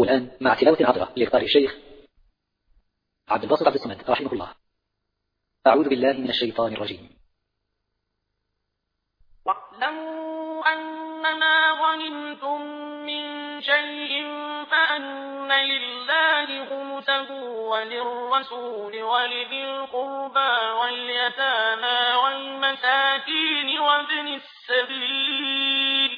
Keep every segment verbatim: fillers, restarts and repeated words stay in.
والآن مع تلاوة عطرة لقارئ الشيخ عبد الباسط عبد الصمد رحمه الله. أعوذ بالله من الشيطان الرجيم. واعلموا أنما غنمتم من شيء فأن لله خمسه وللرسول ولذي القربى واليتامى والمساكين وابن السبيل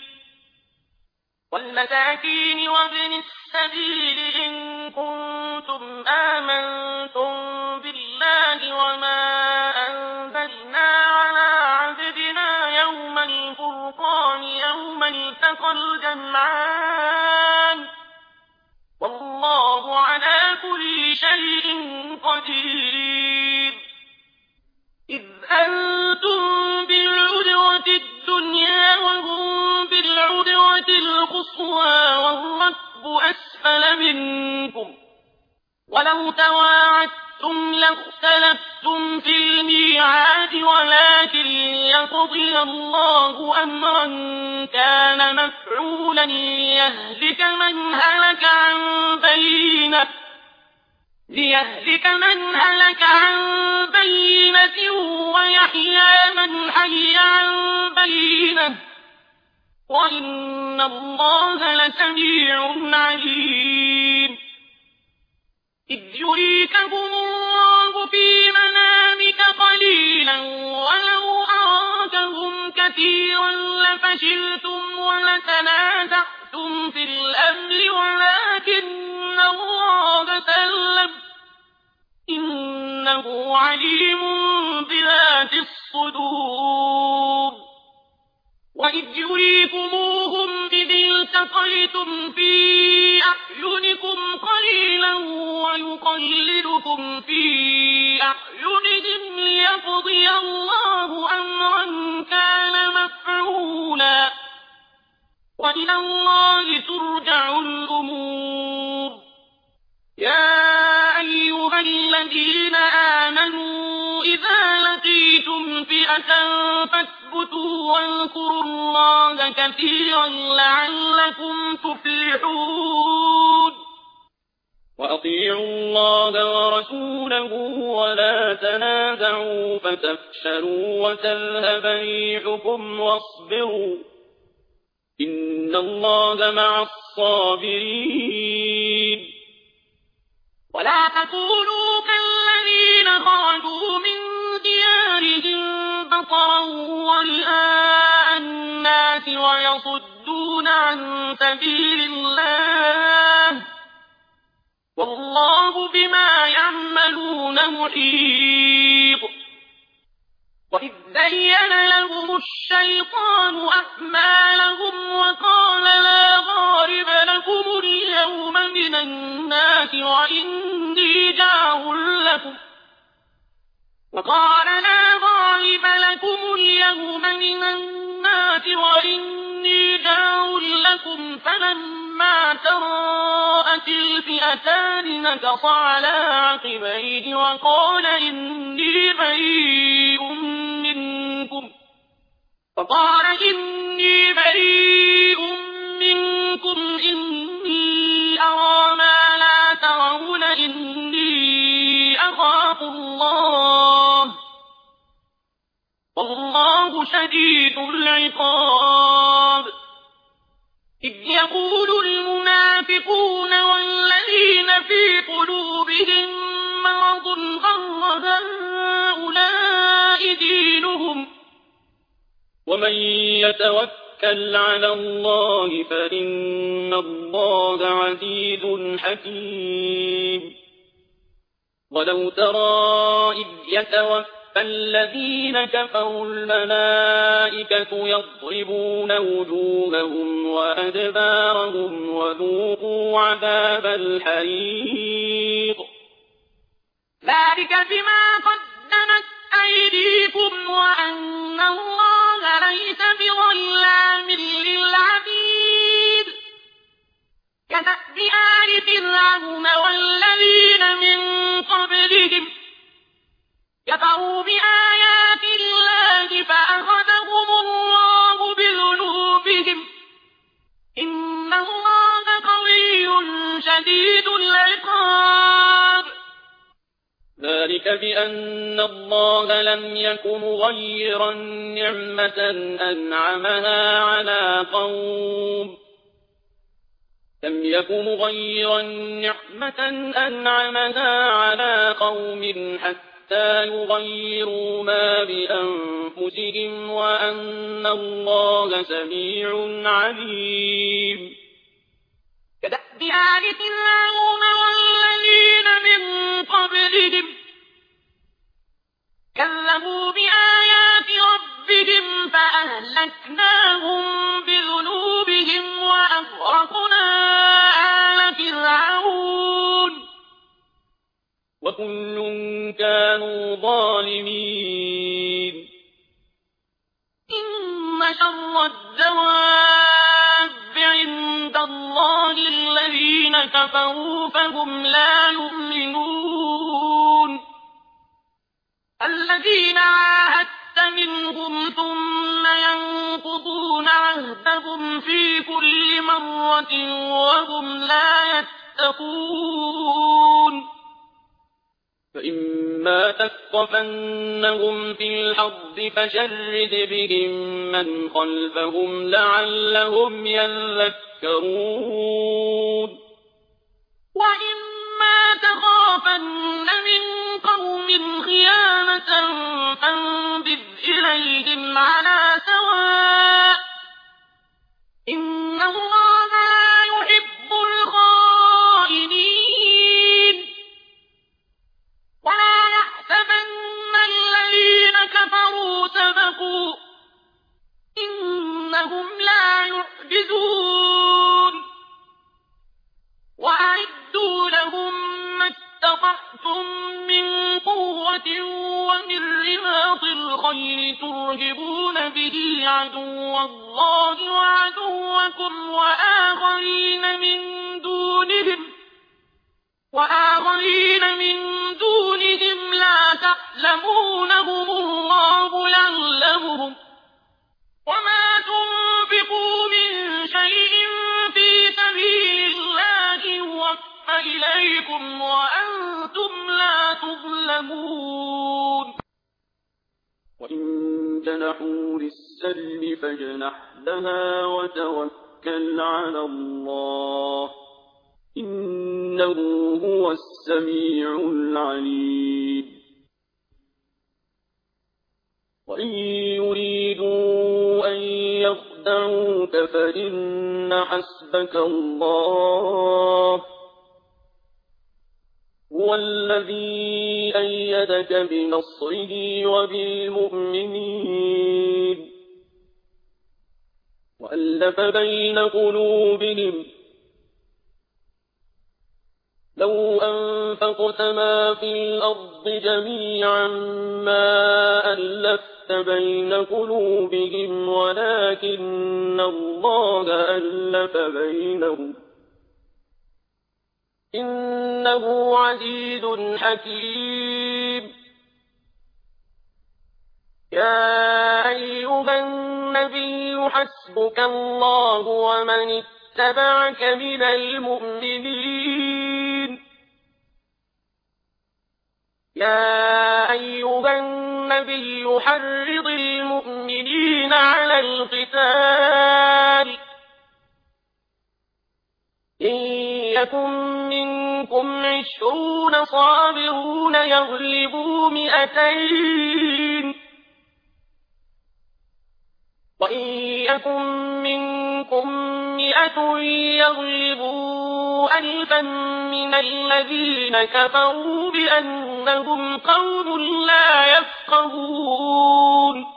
والمساكين وابن السبيل إن كنتم آمنتم بالله وما أنزلنا على عبدنا يوم الفرقان يوم التقى الجمعان والله على كل شيء قدير. إذ أنتم بالعدوة الدنيا وهم بالعدوة القصوى والركب أسفل منكم ولو تواعدتم لاختلفتم في الميعاد ولكن ليقضي الله أمرا كان مفعولا ليهلك من هلك عن بينة ليهلك من هلك عن بينة ويحيى من حي عن بينة وإن الله لسميع عليم. إذ يريكهم الله في منامك قليلا ولو أراكهم كثيرا لفشلتم ولتنازعتم في الأمر ولكن الله سلم إنه عليم بذات الصدور. وإذ يريكموهم إذ التقيتم في أعينكم قليلا ويقللكم في أعينهم ليقضي الله أمرا كان مفعولا وإلى الله ترجع الأمور. يا أيها الذين آمنوا إذا لقيتم فئة فاثبتوا واذكروا الله كثيرا لعلكم تفلحون. وأطيعوا الله ورسوله ولا تنازعوا فتفشلوا وتذهب ريحكم واصبروا إن الله مع الصابرين. ولا تكونوا كالذين خرجوا من ديارهم بطرا ورئاء الناس ويصدون عن سبيل الله والله بما يعملون محيط. وإذ زين لهم الشيطان أعمالهم وقال لا غالب لكم اليوم من الناس وإني جار لكم وقال لا غالب لكم اليوم من الناس وإني جار لكم فلما تراءت الفئتان نكص على عقبيه وقال إني بريء منكم وقال إني بريء منكم إني أرى ما لا ترون إني أخاف الله والله شديد العقاب. إذ يقول المنافقون والذين في قلوبهم مرض غر هؤلاء دينهم ومن يتوكل على الله فإن الله عزيز حكيم. ولو ترى إذ يتوفى الذين كفروا الملائكة يضربون وجوههم وأدبارهم وذوقوا عذاب الحريق ذلك بما قدمت أيديكم وأن الله ليس بظلام للعبيد. كدأب آل فرعون والذين من قبلهم كفروا بآيات الله فأخذهم الله بذنوبهم إن الله قوي شديد العقاب. ذلك بأن الله لم يك مغيرا نعمة أنعمها على قوم لم يك مغيرا نعمة أنعمها على قوم حتى يغيروا ما بأنفسهم وأن الله سميع عليم. كدأب آل فرعون والذين من قبلهم كذبوا بآيات ربهم فأهلكناهم بذنوبهم وأغرقنا آل فرعون وكل كانوا ظالمين. إن شر الدواب عند الله الذين كفروا فهم لا يؤمنون. الذين عاهدت منهم ثم ينقضون عهدهم في كل مرة وهم لا يتقون. فإما تثقفنهم في الحرب فشرد بهم من خلفهم لعلهم يذكرون. وإما تخافن من قوم خيانة فانبذ إليهم على سواء إن الله لا يحب الخائنين. ولا يحسبن الذين كفروا سبقوا إنهم لا يعجزون. وأعدوا لهم ما استطعتم من قوة ومن رباط الخيل ترهبون به عدو الله وعدوكم وآخرين من دونهم وآخرين من دونهم لا تعلمونهم الله يعلمهم. وما تنفقوا من شيء في سبيل الله يوفى إليكم وأنتم لا تظلمون. وإن جنحوا للسلم فاجنح لها وتوكل على الله إنه هو السميع العليم. وإن يريدوا أن يخدعوك فإن حسبك الله هو الذي أيدك بنصره وبالمؤمنين وألف بين قلوبهم لو أنفقت ما في الأرض جميعا ما ألفت بين قلوبهم ولكن الله ألف بينهم إنه عزيز حكيم. يا أيها النبي حسبك الله ومن اتبعك من المؤمنين. يا أيها النبي حرض المؤمنين على القتال إن يكن منكم عشرون صابرون يغلبوا مئتين وإن يكن منكم مئة يغلبوا ألفا من الذين كفروا بأنهم قوم لا يفقهون.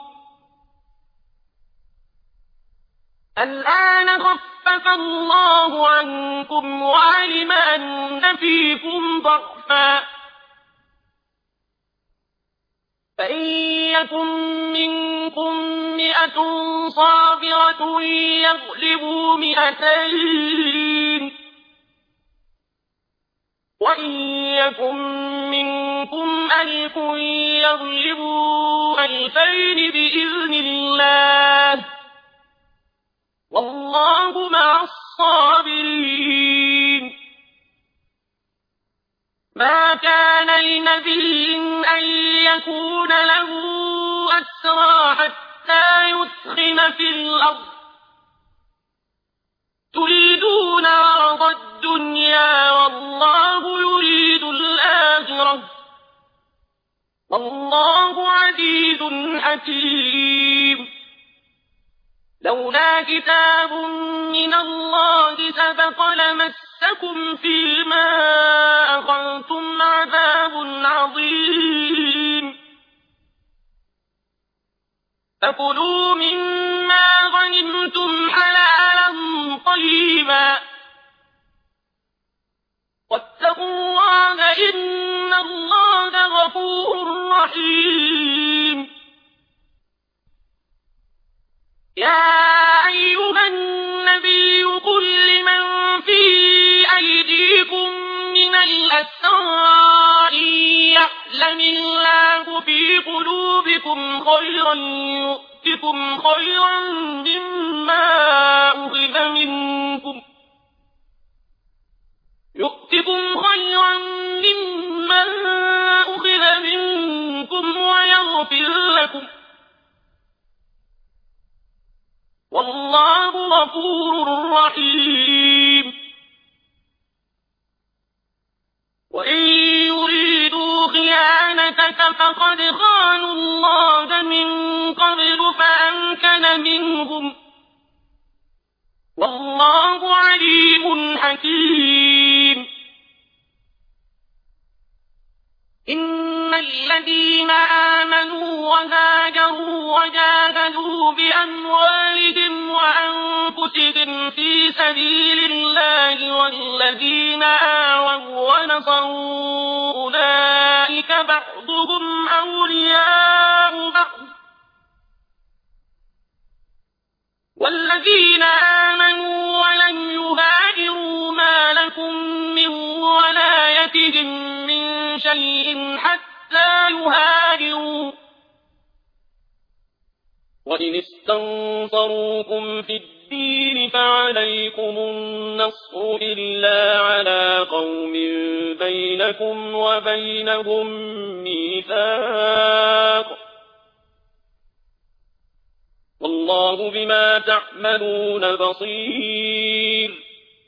الآن خفف الله عنكم وعلم أن فيكم ضعفا فإن يكن منكم مئة صابرة يغلبوا مئتين وإن يكن منكم ألف يغلبوا ألفين بإذن الله والله مع الصابرين. ما كان لنبي أن يكون له أسرى حتى يثخن في الأرض تريدون عرض الدنيا والله يريد الآخرة والله عزيز حكيم لولا كتاب من الله سبق لمسكم فيما أخذتم عذاب عظيم فكلوا مما غنمتم حلالا طيبا واتقوا الله إن الله غفور رحيم يا أيها النبي قل لمن في أيديكم من الأسرى إن يعلم الله في قلوبكم خيرا يؤتكم خيرا مما أخذ منكم يؤتكم خيرا مما أخذ منكم ويغفر لكم والله غفور رحيم وإن يريدوا خيانتك فقد خانوا الله من قبل فأمكن منهم والله عليم حكيم إن الذين آمنوا وهاجروا وجاهدوا بأموالهم وأنفسهم في سبيل الله والذين آووا ونصروا أولئك بعضهم أولياء بعض والذين آمنوا ولم يهاجروا ما لكم من ولايتهم من شيء حتى يهاجروا وإن استنصروكم في الدين فعليكم النصر إلا على قوم بينكم وبينهم ميثاق والله بما تعملون بصير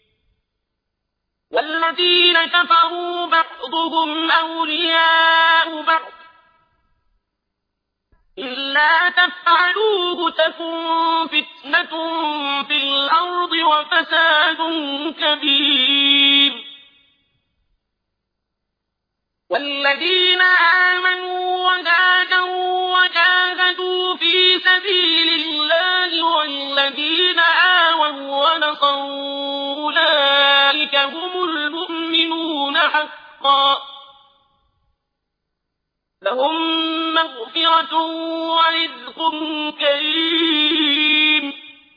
والذين كفروا بعضهم أولياء بعض إلا تفعلوه تكن فتنة في الأرض وفساد كبير والذين آمنوا وهاجروا وجاهدوا في سبيل الله والذين آووا ونصروا أولئك هم المؤمنون حقا لهم مغفرة ورزق كريم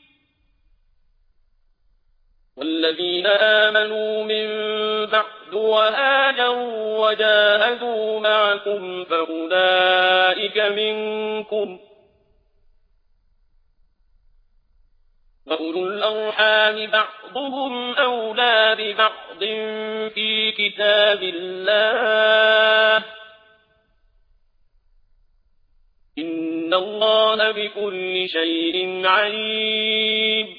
والذين آمنوا من بعد وهاجروا وجاهدوا معكم فأولئك منكم وأولو الأرحام بعضهم أولى ببعض في كتاب الله إن الله بكل شيء عليم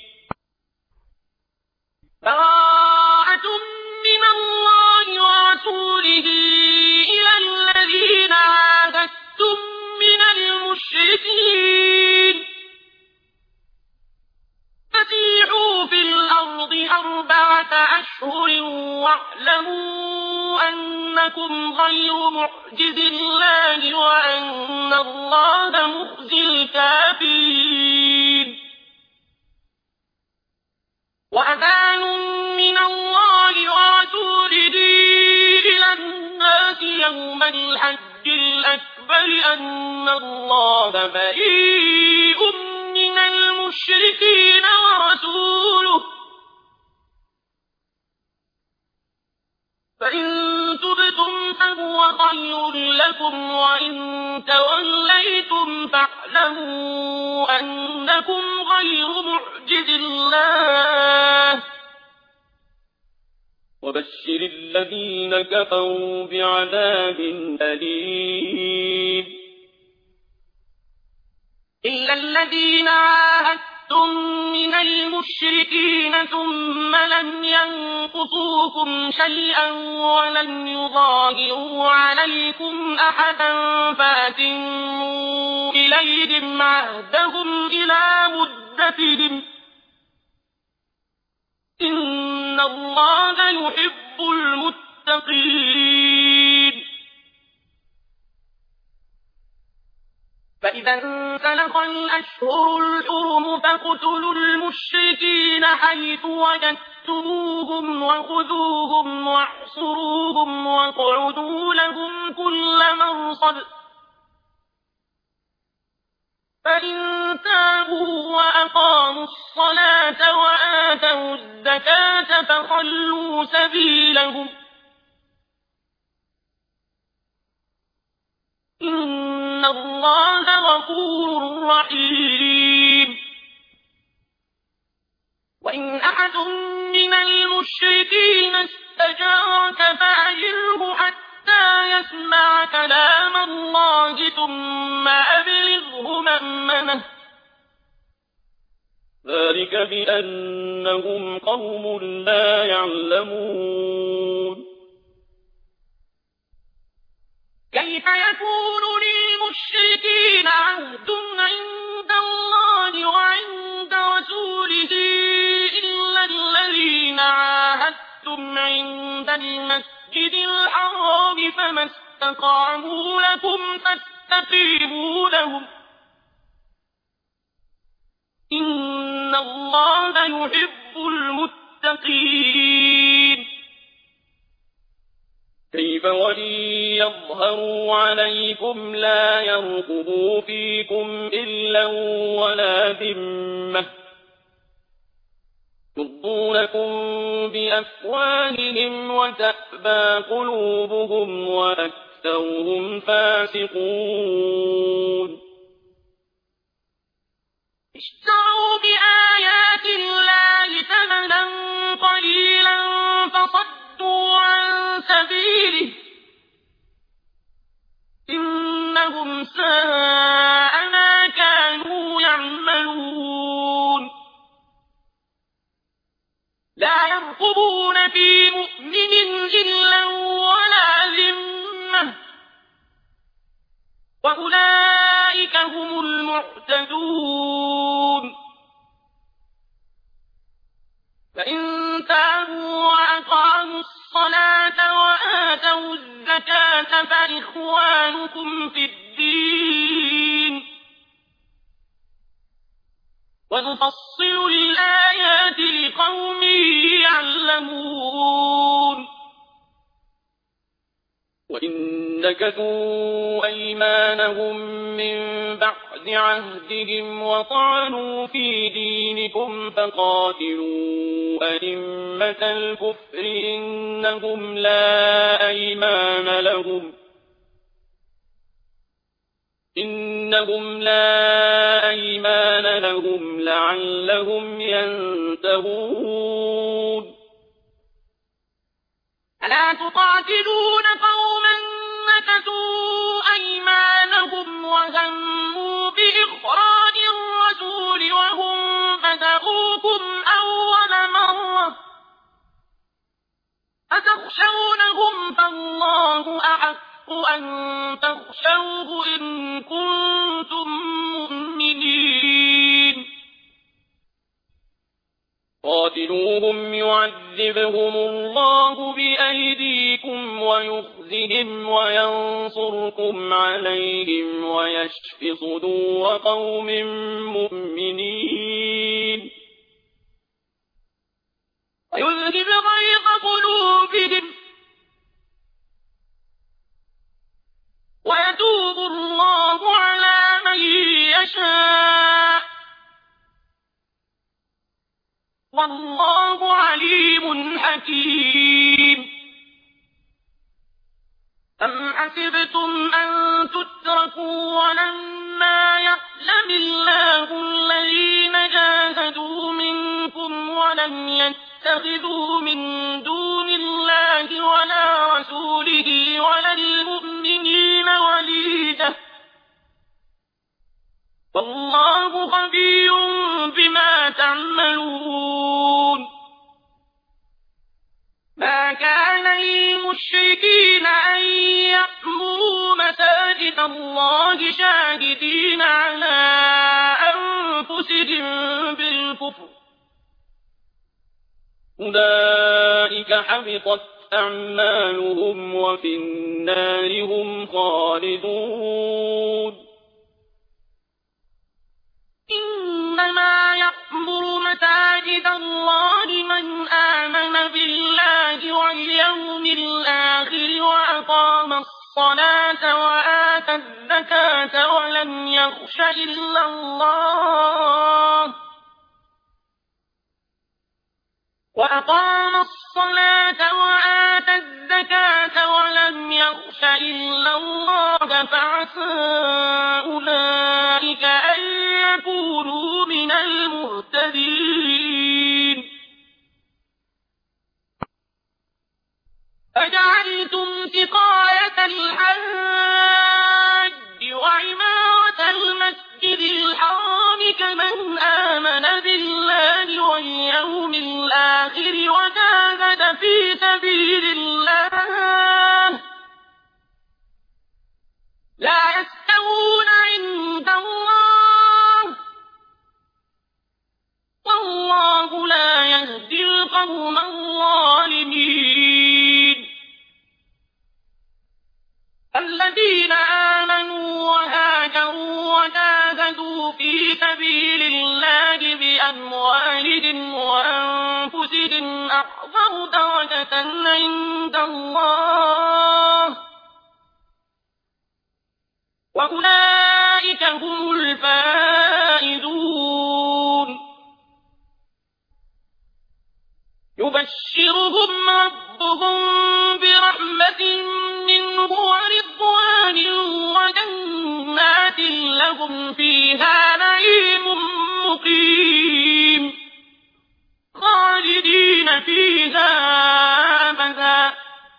براءة من الله ورسوله إلى الذين عاهدتم من المشركين فسيحوا في الأرض أربعة أشهر واعلموا أنكم غير معجز الله وأن الله مخزي الكافرين وأذان من الله ورسوله إلى الناس يوم الحج الأكبر أن الله بريء من المشركين ورسوله فإن تبتم فهو خير لكم وإن توليتم فاعلموا أنكم غير معجز الله وبشر الذين كفروا بعذاب أليم إلا الذين عاهدتم من المشركين ثم لم ينقصوكم شيئا ولن يظاهروا عليكم أحدا فأتموا إليهم عهدهم إلى مدتهم إن الله يحب المتقين فإذا انسلخ الأشهر الحرم فاقتلوا المشركين حيث وجدتموهم وخذوهم واحصروهم واقعدوا لهم كل مرصد فإن تابوا وأقاموا الصلاة وآتوا الزكاة فخلوا سبيلهم إن الله غفور رحيم وإن أحد من المشركين استجارك فأجره حتى يسمع كلام الله ثم أبلغه مأمنه ذلك بأنهم قوم لا يعلمون كيف يكون للمشركين عهد عند الله وعند رسوله إلا الذين عاهدتم عند المسجد الحرام فما استقاموا لكم فاستقيموا لهم إن الله يحب المتقين كيف وإن يظهروا عليكم لا يرقبوا فيكم إلا ولا ذمة يرضونكم بأفواههم وتأبى قلوبهم وأكثرهم فاسقون اشتروا بآيات الله ثمنا قليلا فصدوا عن سبيله إنهم ساء ما كانوا يعملون لا يرقبون في مؤمن إلا ولا ذمة وأولئك هم المعتدون فإن تابوا وأقاموا الصلاة وآتوا الزكاة فإخوانكم في الدين ونفصل الآيات لقوم يعلمون وإن نكثوا أيمانهم من بعد عهدهم وطعنوا في دينكم فقاتلوا أئمة الكفر إنهم لا أيمان لهم إنهم لا أيمان لهم لعلهم ينتهون ألا تقاتلون قوما نكثوا أيمانهم وهموا بإخراج الرسول وهم بدؤوكم أول مرة أتخشونهم فالله أحق أن تخشوه إن كنتم مؤمنين قاتلوهم يعذبهم الله بأيديكم ويخزهم وينصركم عليهم ويشف صدور قوم مؤمنين ويذهب غيظ قلوبهم ويتوب الله على من يشاء والله عليم حكيم أم حسبتم أن تتركوا ولما يعلم الله الذين جاهدوا منكم ولم يتخذوا من دون الله ما كان للمشركين أن يأمروا مساجد الله شاهدين على أنفسهم بالكفر أولئك حبطت أعمالهم وفي النار هم خالدون إنما يأمر مساجد الله من آمن بالله واليوم الآخر وأقام الصلاة وآتى الزكاة ولم يخش إلا الله وأقام الصلاة وآتى الزكاة ولم يخش إلا الله فعسى أولئك أن يكونوا من المهتدين أجعلتم سقاية الحاج وعمارة المسجد الحرام كمن آمن بالله واليوم الآخر وجاهد في سبيل الله لا يستوون عند الله والله لا يهدي القوم الظالمين الذين آمنوا وهاجروا وجاهدوا في سبيل الله بأموالهم وأنفسهم أعظم درجة عند الله وأولئك هم الفائزون يبشرهم ربهم برحمة منه ورضوان وجنات لهم فيها نعيم مقيم خالدين فيها أبدا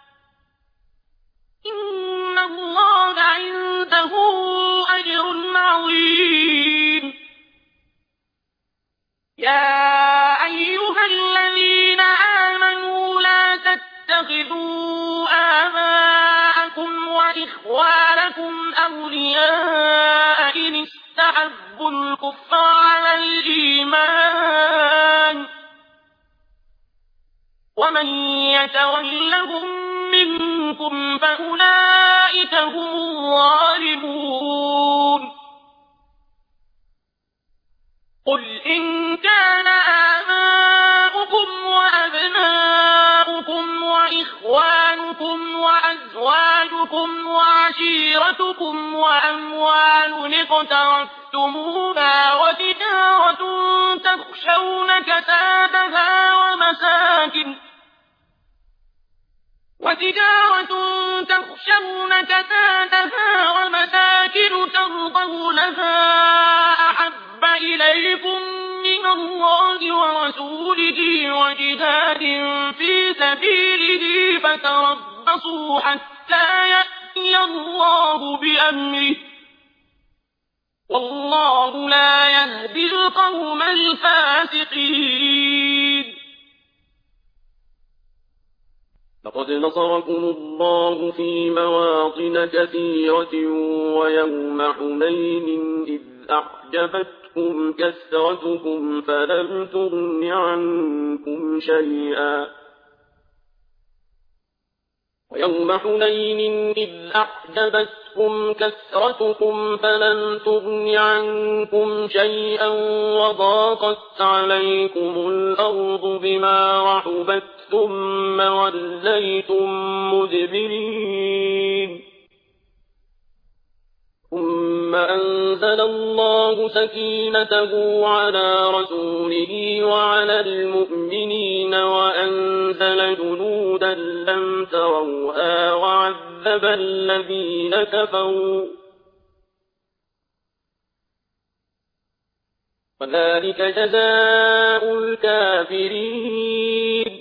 إن الله عنده أجر عظيم يا أيها الذين آمنوا لا تتخذوا آباءكم وإخوانكم أولياء إن استحبوا الكفر على الإيمان ومن يتولهم منكم فأولئك هم الظالمون قل إن كان آباؤكم وأبناؤكم وإخوانكم وأزواجكم وعشيرتكم وأموال اقترفتموها وتجارة تخشون كسادها ومساكن وتجارة تخشون كسادها ومساكن ترضونها أحب إليكم من الله ورسوله وجهاد في سبيله فتربصوا حتى يأتي الله بأمره والله لا يهدي القوم الفاسقين لقد نصركم الله في مواطن كثيرة ويوم حنين إذ أعجبتكم كثرتكم فلم تغن عنكم شيئا ويوم حنين إذ أعجبتكم كثرتكم فلم تغن عنكم شيئا وضاقت عليكم الأرض بما رحبت ثم وليتم مدبرين ثم أنزل الله سكينته على رسوله وعلى المؤمنين وأنزل جنودا لم تروها وعذب الذين كفروا وذلك جزاء الكافرين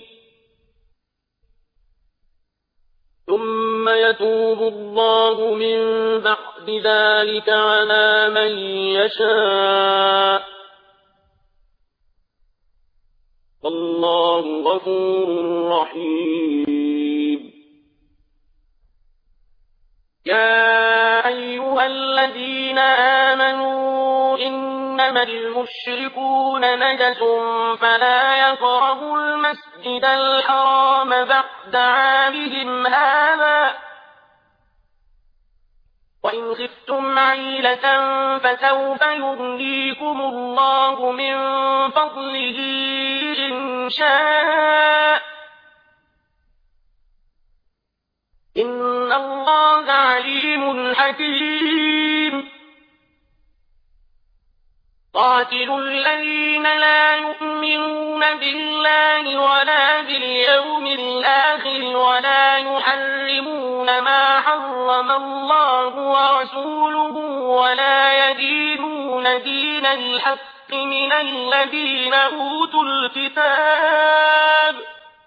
ثم يتوب الله من بعد ذلك على من يشاء والله غفور رحيم المشركون نجس فلا يقربوا المسجد الحرام بعد عامهم هذا وإن خفتم عيلة فسوف يغنيكم الله من فضله إن شاء إن الله عليم حكيم قاتلوا الذين لا يؤمنون بالله ولا باليوم الآخر ولا يحرمون ما حرم الله ورسوله ولا يدينون دين الحق من الذين أوتوا الكتاب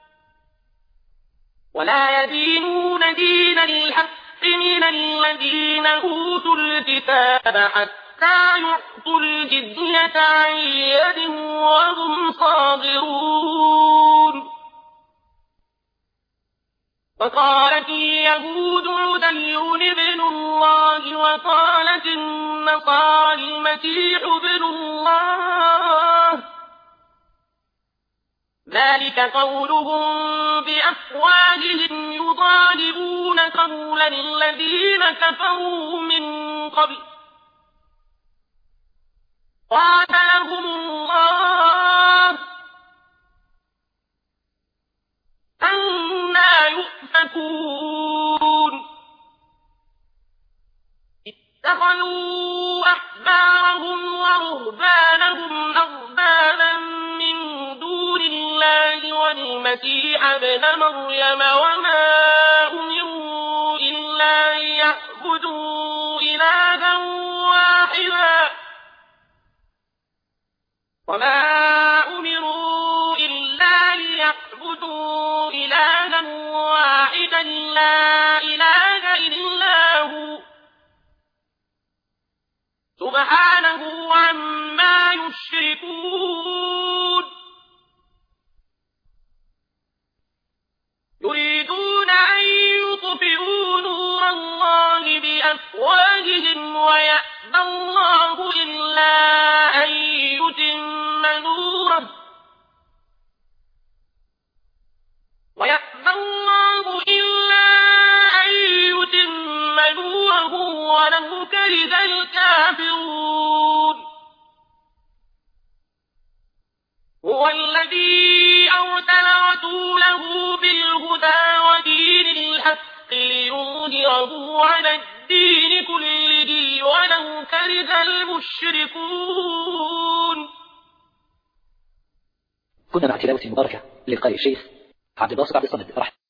ولا يدينون دين الحق من الذين أوتوا الكتاب حتى حتى يعطوا الجزية عن يد وهم صاغرون وقالت اليهود عزير ابن الله وقالت النصارى المسيح ابن الله ذلك قولهم بأفواههم يضاهئون قول الذين كفروا من قبل قاتلهم الله أنى يؤفكون اتخذوا أحبارهم ورهبانهم أربابا من دون الله والمسيح ابن مريم وما أمروا إلا ليعبدوا إلها واحدا وما أمروا إلا ليعبدوا إلها واحدا لا إله إلا هو سبحانه عما يشركون يريدون أن يطفئوا نور الله بأفواههم ويأبى الله إلا أن يتم نوره ويأبى الله إلا أن يتم نوره ولو كره الكافرون هو الذي أرسل رسوله بالهدى ودين الحق ليظهره على الدين كله ولو كره المشركون. كنا مع تلاوة مباركة للقارئ الشيخ عبد الباسط عبد الصمد رحمه